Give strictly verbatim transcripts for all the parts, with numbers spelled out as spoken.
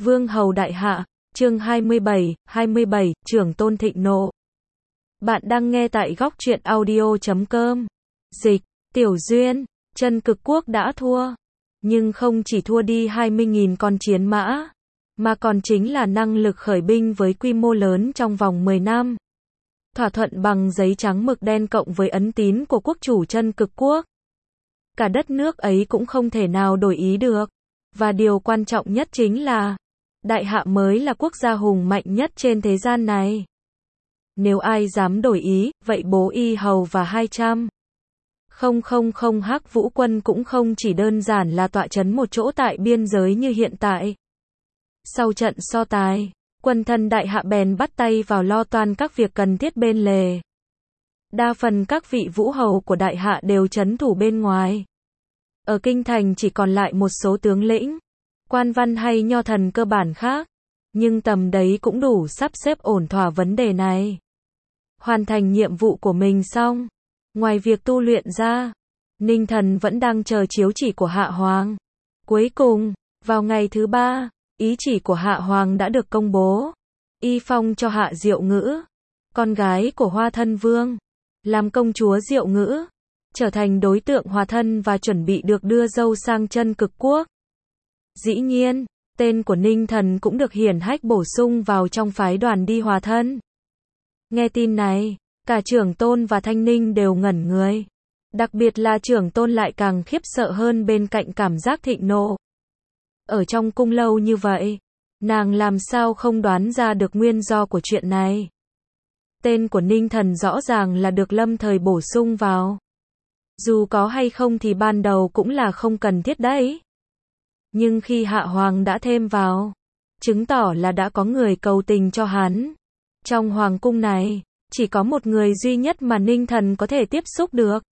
Vương hầu đại hạ, chương hai mươi bảy, hai mươi bảy, Trưởng tôn thịnh nộ. Bạn đang nghe tại góc truyện audio chấm com. Dịch, Tiểu Duyên, Chân Cực Quốc đã thua. Nhưng không chỉ thua đi hai mươi nghìn con chiến mã, mà còn chính là năng lực khởi binh với quy mô lớn trong vòng mười năm. Thỏa thuận bằng giấy trắng mực đen cộng với ấn tín của quốc chủ Chân Cực Quốc. Cả đất nước ấy cũng không thể nào đổi ý được. Và điều quan trọng nhất chính là, Đại Hạ mới là quốc gia hùng mạnh nhất trên thế gian này. Nếu ai dám đổi ý, vậy bố y hầu và hai trăm không không không Hắc Vũ quân cũng không chỉ đơn giản là tọa trấn một chỗ tại biên giới như hiện tại. Sau trận so tài, quân thân Đại Hạ bèn bắt tay vào lo toan các việc cần thiết bên lề. Đa phần các vị vũ hầu của Đại Hạ đều trấn thủ bên ngoài. Ở kinh thành chỉ còn lại một số tướng lĩnh, quan văn hay nho thần cơ bản khác, nhưng tầm đấy cũng đủ sắp xếp ổn thỏa vấn đề này. Hoàn thành nhiệm vụ của mình xong, ngoài việc tu luyện ra, Ninh Thần vẫn đang chờ chiếu chỉ của Hạ Hoàng. Cuối cùng, vào ngày thứ ba, ý chỉ của Hạ Hoàng đã được công bố. Y phong cho Hạ Diệu Ngữ, con gái của Hoa Thân Vương, làm công chúa Diệu Ngữ, trở thành đối tượng hòa thân và chuẩn bị được đưa dâu sang Chân Cực Quốc. Dĩ nhiên, tên của Ninh Thần cũng được hiển hách bổ sung vào trong phái đoàn đi hòa thân. Nghe tin này, cả Trưởng Tôn và Thanh Ninh đều ngẩn người. Đặc biệt là Trưởng Tôn lại càng khiếp sợ hơn bên cạnh cảm giác thịnh nộ. Ở trong cung lâu như vậy, nàng làm sao không đoán ra được nguyên do của chuyện này. Tên của Ninh Thần rõ ràng là được lâm thời bổ sung vào. Dù có hay không thì ban đầu cũng là không cần thiết đấy. Nhưng khi Hạ Hoàng đã thêm vào, chứng tỏ là đã có người cầu tình cho hắn. Trong hoàng cung này, chỉ có một người duy nhất mà Ninh Thần có thể tiếp xúc được.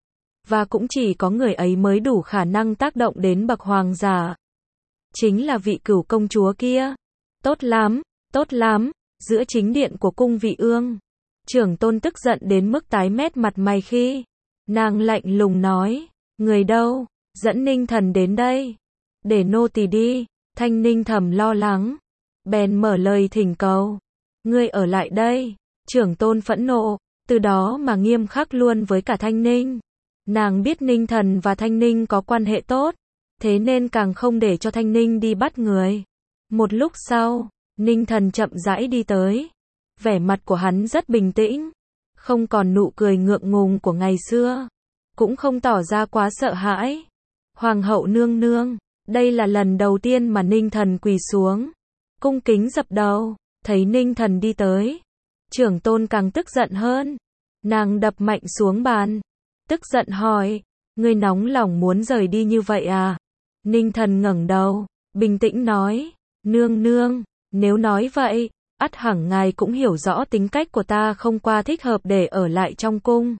Và cũng chỉ có người ấy mới đủ khả năng tác động đến bậc hoàng giả. Chính là vị Cửu công chúa kia. Tốt lắm, tốt lắm, giữa chính điện của cung Vị Ương. Trưởng Tôn tức giận đến mức tái mét mặt mày khi nàng lạnh lùng nói, người đâu, dẫn Ninh Thần đến đây. Để nô tỳ đi. Thanh Ninh thầm lo lắng, bèn mở lời thỉnh cầu. Ngươi ở lại đây. Trưởng Tôn phẫn nộ, từ đó mà nghiêm khắc luôn với cả Thanh Ninh. Nàng biết Ninh Thần và Thanh Ninh có quan hệ tốt, thế nên càng không để cho Thanh Ninh đi bắt người. Một lúc sau, Ninh Thần chậm rãi đi tới. Vẻ mặt của hắn rất bình tĩnh, không còn nụ cười ngượng ngùng của ngày xưa, cũng không tỏ ra quá sợ hãi. Hoàng hậu nương nương, đây là lần đầu tiên mà Ninh Thần quỳ xuống, cung kính dập đầu. Thấy Ninh Thần đi tới, Trưởng Tôn càng tức giận hơn. Nàng đập mạnh xuống bàn, tức giận hỏi, ngươi nóng lòng muốn rời đi như vậy à? Ninh Thần ngẩng đầu, bình tĩnh nói, nương nương, nếu nói vậy, ắt hẳn ngài cũng hiểu rõ tính cách của ta không qua thích hợp để ở lại trong cung.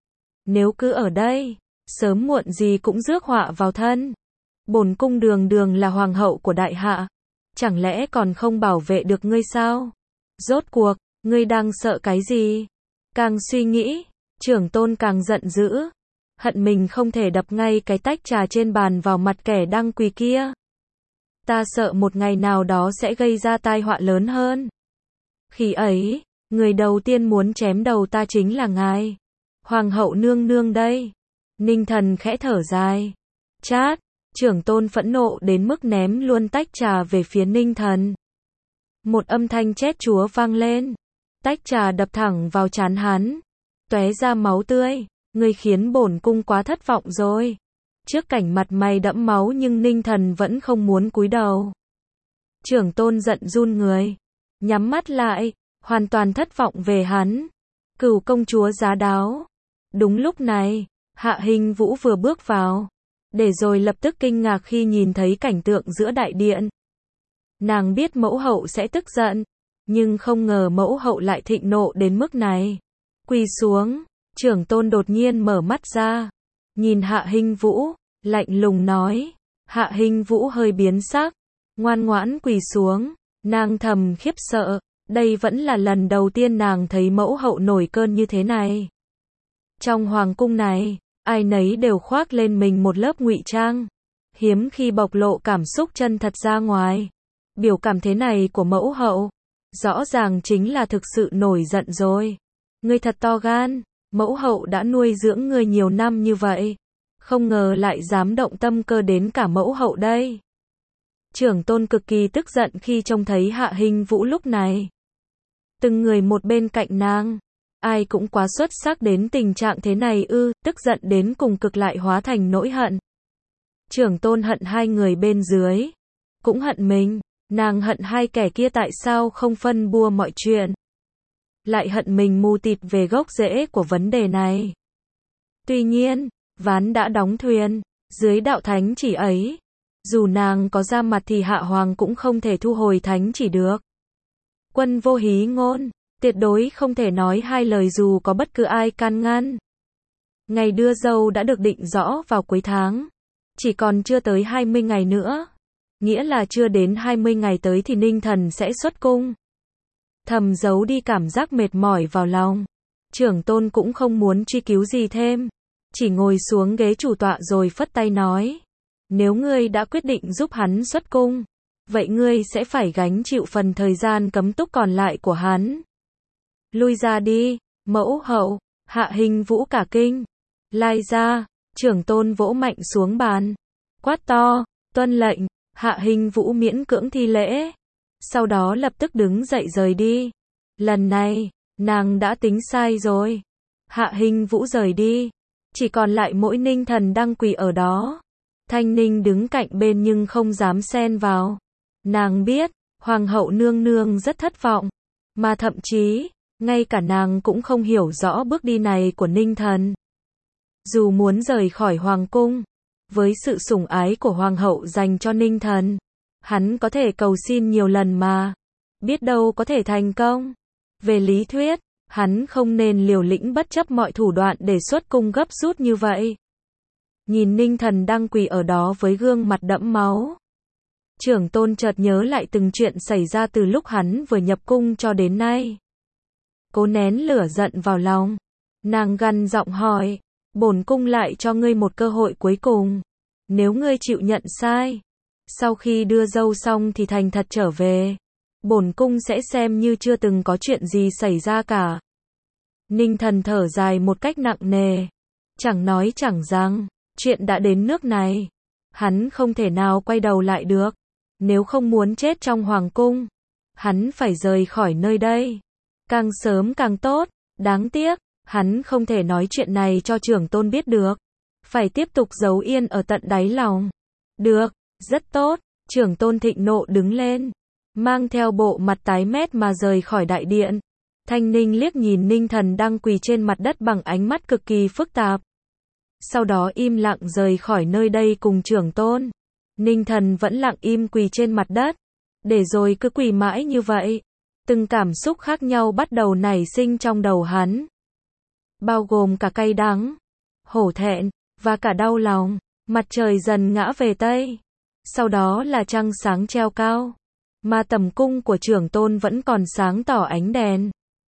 Nếu cứ ở đây, sớm muộn gì cũng rước họa vào thân. Bổn cung đường đường là hoàng hậu của Đại Hạ, chẳng lẽ còn không bảo vệ được ngươi sao? Rốt cuộc, ngươi đang sợ cái gì? Càng suy nghĩ, Trưởng Tôn càng giận dữ, hận mình không thể đập ngay cái tách trà trên bàn vào mặt kẻ đang quỳ kia. Ta sợ một ngày nào đó sẽ gây ra tai họa lớn hơn. Khi ấy, người đầu tiên muốn chém đầu ta chính là ngài. Hoàng hậu nương nương đây. Ninh Thần khẽ thở dài. Chát, Trưởng Tôn phẫn nộ đến mức ném luôn tách trà về phía Ninh Thần. Một âm thanh chét chúa vang lên. Tách trà đập thẳng vào trán hắn, tóe ra máu tươi. Ngươi khiến bổn cung quá thất vọng rồi. Trước cảnh mặt mày đẫm máu nhưng Ninh Thần vẫn không muốn cúi đầu. Trưởng Tôn giận run người, nhắm mắt lại, hoàn toàn thất vọng về hắn. Cửu công chúa giá đáo. Đúng lúc này, Hạ Hình Vũ vừa bước vào, để rồi lập tức kinh ngạc khi nhìn thấy cảnh tượng giữa đại điện. Nàng biết mẫu hậu sẽ tức giận, nhưng không ngờ mẫu hậu lại thịnh nộ đến mức này. Quỳ xuống, Trưởng Tôn đột nhiên mở mắt ra, nhìn Hạ Hình Vũ, lạnh lùng nói. Hạ Hình Vũ hơi biến sắc, ngoan ngoãn quỳ xuống. Nàng thầm khiếp sợ, đây vẫn là lần đầu tiên nàng thấy mẫu hậu nổi cơn như thế này. Trong hoàng cung này, ai nấy đều khoác lên mình một lớp ngụy trang, hiếm khi bộc lộ cảm xúc chân thật ra ngoài. Biểu cảm thế này của mẫu hậu, rõ ràng chính là thực sự nổi giận rồi. Ngươi thật to gan, mẫu hậu đã nuôi dưỡng ngươi nhiều năm như vậy, không ngờ lại dám động tâm cơ đến cả mẫu hậu đây. Trưởng tôn cực kỳ tức giận khi trông thấy Hạ Hình Vũ lúc này. Từng người một bên cạnh nàng, ai cũng quá xuất sắc đến tình trạng thế này ư, tức giận đến cùng cực lại hóa thành nỗi hận. Trưởng tôn hận hai người bên dưới, cũng hận mình, nàng hận hai kẻ kia tại sao không phân bua mọi chuyện. Lại hận mình mù tịt về gốc rễ của vấn đề này. Tuy nhiên, ván đã đóng thuyền, dưới đạo thánh chỉ ấy, dù nàng có ra mặt thì Hạ Hoàng cũng không thể thu hồi thánh chỉ được. Quân vô hí ngôn, tuyệt đối không thể nói hai lời dù có bất cứ ai can ngăn. Ngày đưa dâu đã được định rõ vào cuối tháng, chỉ còn chưa tới hai mươi ngày nữa, nghĩa là chưa đến hai mươi ngày tới thì Ninh Thần sẽ xuất cung. Thầm giấu đi cảm giác mệt mỏi vào lòng, trưởng tôn cũng không muốn truy cứu gì thêm, chỉ ngồi xuống ghế chủ tọa rồi phất tay nói, nếu ngươi đã quyết định giúp hắn xuất cung, vậy ngươi sẽ phải gánh chịu phần thời gian cấm túc còn lại của hắn. Lui ra đi, mẫu hậu. Hạ Hình Vũ cả kinh. Lai ra, trưởng tôn vỗ mạnh xuống bàn, quát to, tuân lệnh. Hạ Hình Vũ miễn cưỡng thi lễ, sau đó lập tức đứng dậy rời đi. Lần này, nàng đã tính sai rồi. Hạ Hình Vũ rời đi, chỉ còn lại mỗi Ninh Thần đang quỳ ở đó. Thanh Ninh đứng cạnh bên nhưng không dám xen vào. Nàng biết, Hoàng hậu nương nương rất thất vọng, mà thậm chí, ngay cả nàng cũng không hiểu rõ bước đi này của Ninh Thần. Dù muốn rời khỏi Hoàng cung, với sự sủng ái của Hoàng hậu dành cho Ninh Thần, hắn có thể cầu xin nhiều lần mà, biết đâu có thể thành công. Về lý thuyết, hắn không nên liều lĩnh bất chấp mọi thủ đoạn để xuất cung gấp rút như vậy. Nhìn Ninh Thần đang quỳ ở đó với gương mặt đẫm máu, trưởng tôn chợt nhớ lại từng chuyện xảy ra từ lúc hắn vừa nhập cung cho đến nay. Cố nén lửa giận vào lòng, nàng gằn giọng hỏi, bổn cung lại cho ngươi một cơ hội cuối cùng. Nếu ngươi chịu nhận sai, sau khi đưa dâu xong thì thành thật trở về, bổn cung sẽ xem như chưa từng có chuyện gì xảy ra cả. Ninh Thần thở dài một cách nặng nề, chẳng nói chẳng rằng, chuyện đã đến nước này, hắn không thể nào quay đầu lại được. Nếu không muốn chết trong hoàng cung, hắn phải rời khỏi nơi đây, càng sớm càng tốt. Đáng tiếc, hắn không thể nói chuyện này cho trưởng tôn biết được, phải tiếp tục giấu yên ở tận đáy lòng. Được, rất tốt. Trưởng tôn thịnh nộ đứng lên, mang theo bộ mặt tái mét mà rời khỏi đại điện. Thanh Ninh liếc nhìn Ninh Thần đang quỳ trên mặt đất bằng ánh mắt cực kỳ phức tạp, sau đó im lặng rời khỏi nơi đây cùng trưởng tôn. Ninh Thần vẫn lặng im quỳ trên mặt đất, để rồi cứ quỳ mãi như vậy. Từng cảm xúc khác nhau bắt đầu nảy sinh trong đầu hắn, bao gồm cả cay đắng, hổ thẹn, và cả đau lòng. Mặt trời dần ngã về Tây, sau đó là trăng sáng treo cao, mà tầm cung của trưởng tôn vẫn còn sáng tỏ ánh đèn.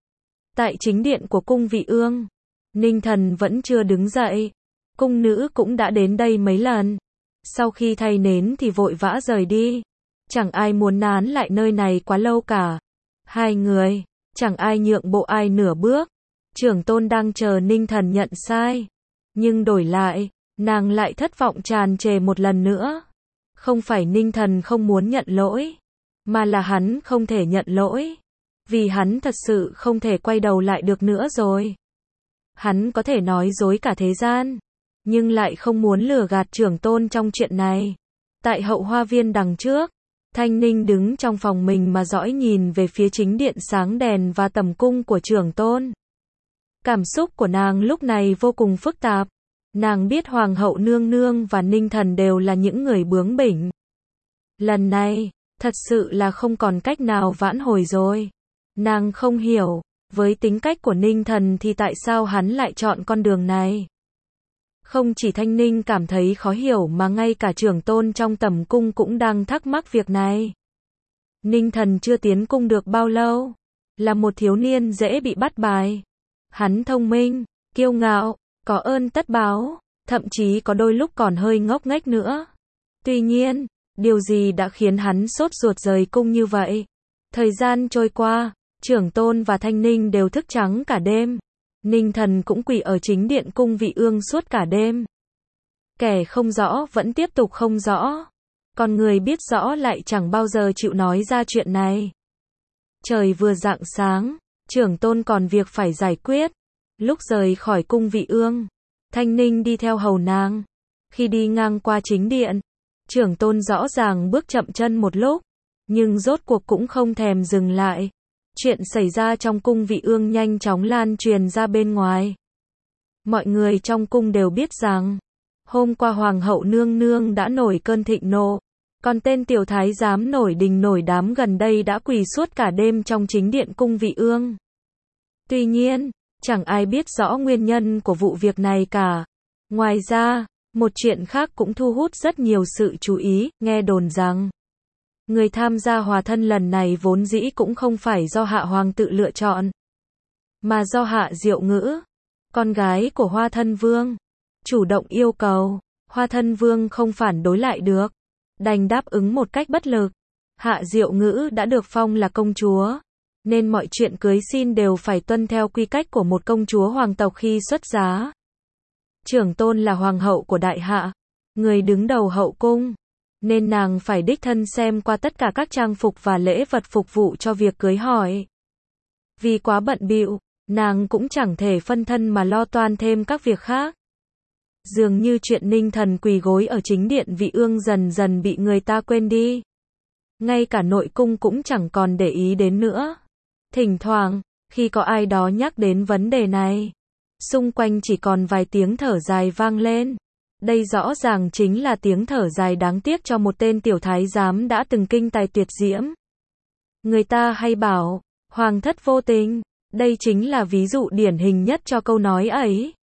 Tại chính điện của cung vị ương, Ninh Thần vẫn chưa đứng dậy, cung nữ cũng đã đến đây mấy lần. Sau khi thay nến thì vội vã rời đi, chẳng ai muốn nán lại nơi này quá lâu cả. Hai người, chẳng ai nhượng bộ ai nửa bước. Trưởng tôn đang chờ Ninh Thần nhận sai, nhưng đổi lại, nàng lại thất vọng tràn trề một lần nữa. Không phải Ninh Thần không muốn nhận lỗi, mà là hắn không thể nhận lỗi, vì hắn thật sự không thể quay đầu lại được nữa rồi. Hắn có thể nói dối cả thế gian, nhưng lại không muốn lừa gạt trưởng tôn trong chuyện này. Tại hậu hoa viên đằng trước, Thanh Ninh đứng trong phòng mình mà dõi nhìn về phía chính điện sáng đèn và tầm cung của trưởng tôn. Cảm xúc của nàng lúc này vô cùng phức tạp. Nàng biết Hoàng hậu nương nương và Ninh Thần đều là những người bướng bỉnh. Lần này, thật sự là không còn cách nào vãn hồi rồi. Nàng không hiểu, với tính cách của Ninh Thần thì tại sao hắn lại chọn con đường này. Không chỉ Thanh Ninh cảm thấy khó hiểu mà ngay cả trưởng tôn trong tầm cung cũng đang thắc mắc việc này. Ninh Thần chưa tiến cung được bao lâu, là một thiếu niên dễ bị bắt bài. Hắn thông minh, kiêu ngạo, có ơn tất báo, thậm chí có đôi lúc còn hơi ngốc nghếch nữa. Tuy nhiên, Điều gì đã khiến hắn sốt ruột rời cung như vậy? Thời gian trôi qua, Trưởng Tôn và Thanh Ninh đều thức trắng cả đêm. Ninh Thần cũng quỳ ở chính điện cung vị ương suốt cả đêm. Kẻ không rõ vẫn tiếp tục không rõ. Còn người biết rõ lại chẳng bao giờ chịu nói ra chuyện này. Trời vừa rạng sáng, Trưởng Tôn còn việc phải giải quyết. Lúc rời khỏi cung vị ương, Thanh Ninh đi theo hầu nàng. Khi đi ngang qua chính điện, Trưởng Tôn rõ ràng bước chậm chân một lúc, nhưng rốt cuộc cũng không thèm dừng lại. Chuyện xảy ra trong cung vị ương nhanh chóng lan truyền ra bên ngoài. Mọi người trong cung đều biết rằng, hôm qua Hoàng hậu nương nương đã nổi cơn thịnh nộ, còn tên tiểu thái giám nổi đình nổi đám gần đây đã quỳ suốt cả đêm trong chính điện cung vị ương. Tuy nhiên, chẳng ai biết rõ nguyên nhân của vụ việc này cả. Ngoài ra, một chuyện khác cũng thu hút rất nhiều sự chú ý, nghe đồn rằng người tham gia hòa thân lần này vốn dĩ cũng không phải do Hạ Hoàng tự lựa chọn, mà do Hạ Diệu Ngữ, con gái của Hoa Thân Vương, chủ động yêu cầu. Hoa Thân Vương không phản đối lại được, đành đáp ứng một cách bất lực. Hạ Diệu Ngữ đã được phong là công chúa, nên mọi chuyện cưới xin đều phải tuân theo quy cách của một công chúa hoàng tộc khi xuất giá. Trưởng Tôn là hoàng hậu của đại hạ, người đứng đầu hậu cung, nên nàng phải đích thân xem qua tất cả các trang phục và lễ vật phục vụ cho việc cưới hỏi. Vì quá bận bịu, nàng cũng chẳng thể phân thân mà lo toan thêm các việc khác. Dường như chuyện Ninh Thần quỳ gối ở chính điện vị ương dần dần bị người ta quên đi. Ngay cả nội cung cũng chẳng còn để ý đến nữa. Thỉnh thoảng, khi có ai đó nhắc đến vấn đề này, xung quanh chỉ còn vài tiếng thở dài vang lên. Đây rõ ràng chính là tiếng thở dài đáng tiếc cho một tên tiểu thái giám đã từng kinh tài tuyệt diễm. Người ta hay bảo, hoàng thất vô tình, đây chính là ví dụ điển hình nhất cho câu nói ấy.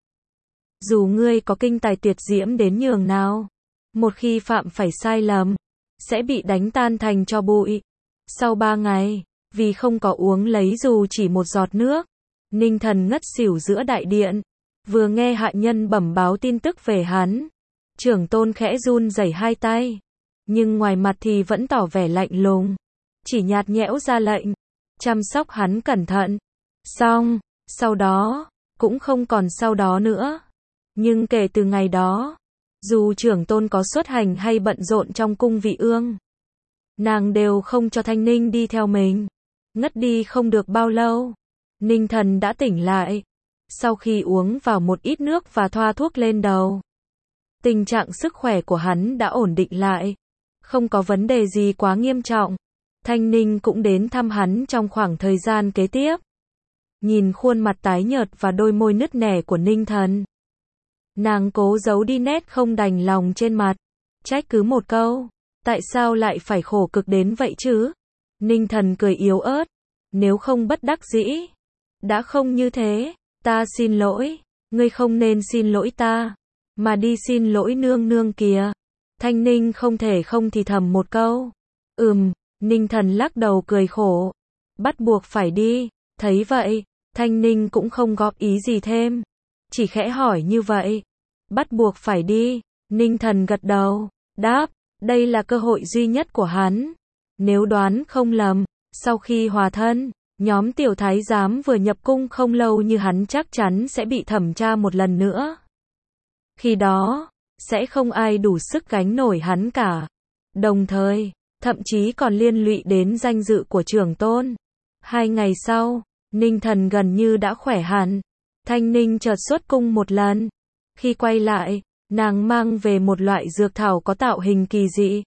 Dù ngươi có kinh tài tuyệt diễm đến nhường nào, một khi phạm phải sai lầm, sẽ bị đánh tan thành tro bụi. Sau ba ngày, vì không có uống lấy dù chỉ một giọt nước, Ninh Thần ngất xỉu giữa đại điện. Vừa nghe hạ nhân bẩm báo tin tức về hắn, Trưởng Tôn khẽ run rẩy hai tay, nhưng ngoài mặt thì vẫn tỏ vẻ lạnh lùng, chỉ nhạt nhẽo ra lệnh, chăm sóc hắn cẩn thận. Xong, sau đó, cũng không còn sau đó nữa. Nhưng kể từ ngày đó, dù Trưởng Tôn có xuất hành hay bận rộn trong cung vị ương, nàng đều không cho Thanh Ninh đi theo mình. Ngất đi không được bao lâu, Ninh Thần đã tỉnh lại. Sau khi uống vào một ít nước và thoa thuốc lên đầu, tình trạng sức khỏe của hắn đã ổn định lại, không có vấn đề gì quá nghiêm trọng. Thanh Ninh cũng đến thăm hắn trong khoảng thời gian kế tiếp. Nhìn khuôn mặt tái nhợt và đôi môi nứt nẻ của Ninh Thần, nàng cố giấu đi nét không đành lòng trên mặt, trách cứ một câu, tại sao lại phải khổ cực đến vậy chứ? Ninh Thần cười yếu ớt, nếu không bất đắc dĩ, đã không như thế, ta xin lỗi, ngươi không nên xin lỗi ta, mà đi xin lỗi nương nương kìa. Thanh Ninh không thể không thì thầm một câu, ừm. Ninh Thần lắc đầu cười khổ, bắt buộc phải đi. Thấy vậy, Thanh Ninh cũng không góp ý gì thêm, chỉ khẽ hỏi như vậy, bắt buộc phải đi. Ninh Thần gật đầu, đáp, đây là cơ hội duy nhất của hắn. Nếu đoán không lầm, sau khi hòa thân, nhóm tiểu thái giám vừa nhập cung không lâu như hắn chắc chắn sẽ bị thẩm tra một lần nữa. Khi đó, sẽ không ai đủ sức gánh nổi hắn cả. Đồng thời, thậm chí còn liên lụy đến danh dự của Trưởng Tôn. Hai ngày sau, Ninh Thần gần như đã khỏe hẳn. Thanh Ninh chợt xuất cung một lần. Khi quay lại, nàng mang về một loại dược thảo có tạo hình kỳ dị.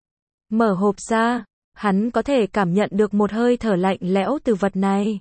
Mở hộp ra, hắn có thể cảm nhận được một hơi thở lạnh lẽo từ vật này.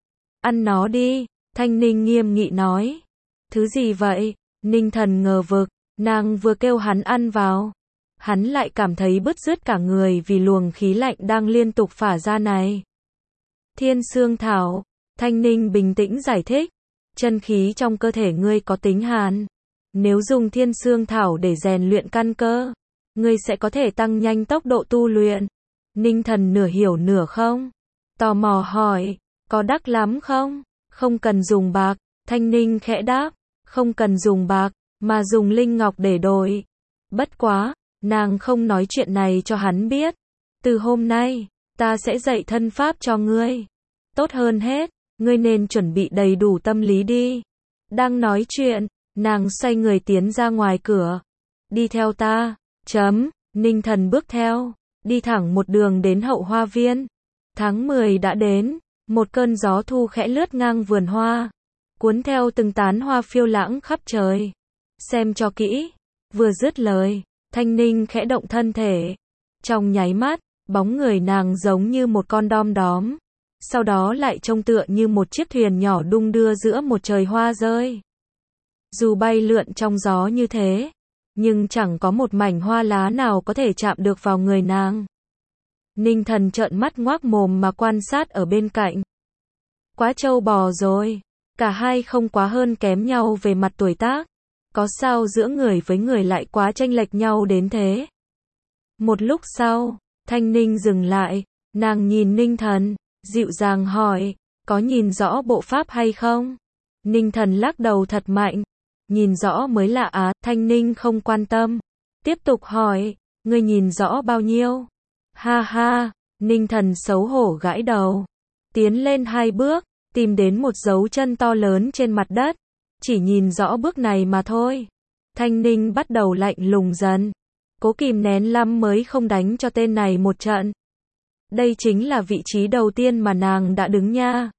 Ăn nó đi, Thanh Ninh nghiêm nghị nói. Thứ gì vậy? Ninh Thần ngờ vực, nàng vừa kêu hắn ăn vào, hắn lại cảm thấy bứt rứt cả người vì luồng khí lạnh đang liên tục phả ra này. Thiên Sương Thảo, Thanh Ninh bình tĩnh giải thích, chân khí trong cơ thể ngươi có tính hàn. Nếu dùng Thiên Sương Thảo để rèn luyện căn cơ, ngươi sẽ có thể tăng nhanh tốc độ tu luyện. Ninh Thần nửa hiểu nửa không, tò mò hỏi, có đắt lắm không? Không cần dùng bạc, Thanh Ninh khẽ đáp, không cần dùng bạc, mà dùng linh ngọc để đổi. Bất quá, Nàng không nói chuyện này cho hắn biết. Từ hôm nay, ta sẽ dạy thân pháp cho ngươi. Tốt hơn hết, ngươi nên chuẩn bị đầy đủ tâm lý đi. Đang nói chuyện, nàng xoay người tiến ra ngoài cửa. Đi theo ta. Chấm, Ninh Thần bước theo. Đi thẳng một đường đến hậu hoa viên. Tháng mười đã đến. Một cơn gió thu khẽ lướt ngang vườn hoa. Cuốn theo từng tán hoa phiêu lãng khắp trời. Xem cho kỹ. Vừa dứt lời, Thanh Ninh khẽ động thân thể. Trong nháy mắt, bóng người nàng giống như một con đom đóm. Sau đó lại trông tựa như một chiếc thuyền nhỏ đung đưa giữa một trời hoa rơi. Dù bay lượn trong gió như thế, nhưng chẳng có một mảnh hoa lá nào có thể chạm được vào người nàng. Ninh Thần trợn mắt ngoác mồm mà quan sát ở bên cạnh. Quá trâu bò rồi, cả hai không quá hơn kém nhau về mặt tuổi tác. Có sao giữa người với người lại quá chênh lệch nhau đến thế? Một lúc sau, Thanh Ninh dừng lại, nàng nhìn Ninh Thần, dịu dàng hỏi, có nhìn rõ bộ pháp hay không? Ninh Thần lắc đầu thật mạnh, nhìn rõ mới lạ á. Thanh Ninh không quan tâm, tiếp tục hỏi, ngươi nhìn rõ bao nhiêu? Ha ha, Ninh Thần xấu hổ gãi đầu, tiến lên hai bước, tìm đến một dấu chân to lớn trên mặt đất, chỉ nhìn rõ bước này mà thôi. Thanh Ninh bắt đầu lạnh lùng dần, cố kìm nén lắm mới không đánh cho tên này một trận. Đây chính là vị trí đầu tiên mà nàng đã đứng nha.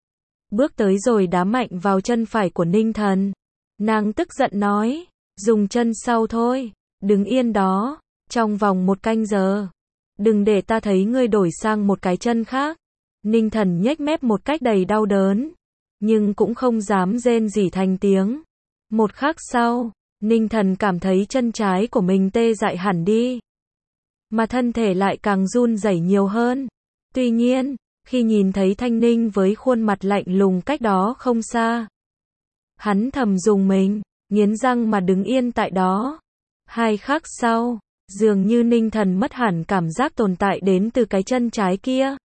Bước tới rồi đá mạnh vào chân phải của Ninh Thần. Nàng tức giận nói, dùng chân sau thôi, đứng yên đó, trong vòng một canh giờ. Đừng để ta thấy ngươi đổi sang một cái chân khác. Ninh Thần nhếch mép một cách đầy đau đớn, nhưng cũng không dám rên rỉ thành tiếng. Một khắc sau, Ninh Thần cảm thấy chân trái của mình tê dại hẳn đi, mà thân thể lại càng run rẩy nhiều hơn. Tuy nhiên, khi nhìn thấy Thanh Ninh với khuôn mặt lạnh lùng cách đó không xa, hắn thầm dùng mình, nghiến răng mà đứng yên tại đó. Hai khắc sau, dường như Ninh Thần mất hẳn cảm giác tồn tại đến từ cái chân trái kia.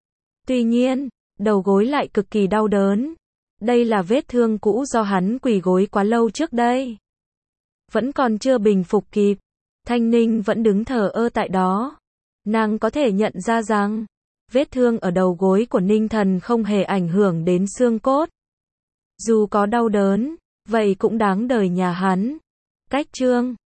Tuy nhiên, đầu gối lại cực kỳ đau đớn. Đây là vết thương cũ do hắn quỳ gối quá lâu trước đây. Vẫn còn chưa bình phục kịp. Thanh Ninh vẫn đứng thờ ơ tại đó. Nàng có thể nhận ra rằng, vết thương ở đầu gối của Ninh Thần không hề ảnh hưởng đến xương cốt. Dù có đau đớn, vậy cũng đáng đời nhà hắn. Cách chương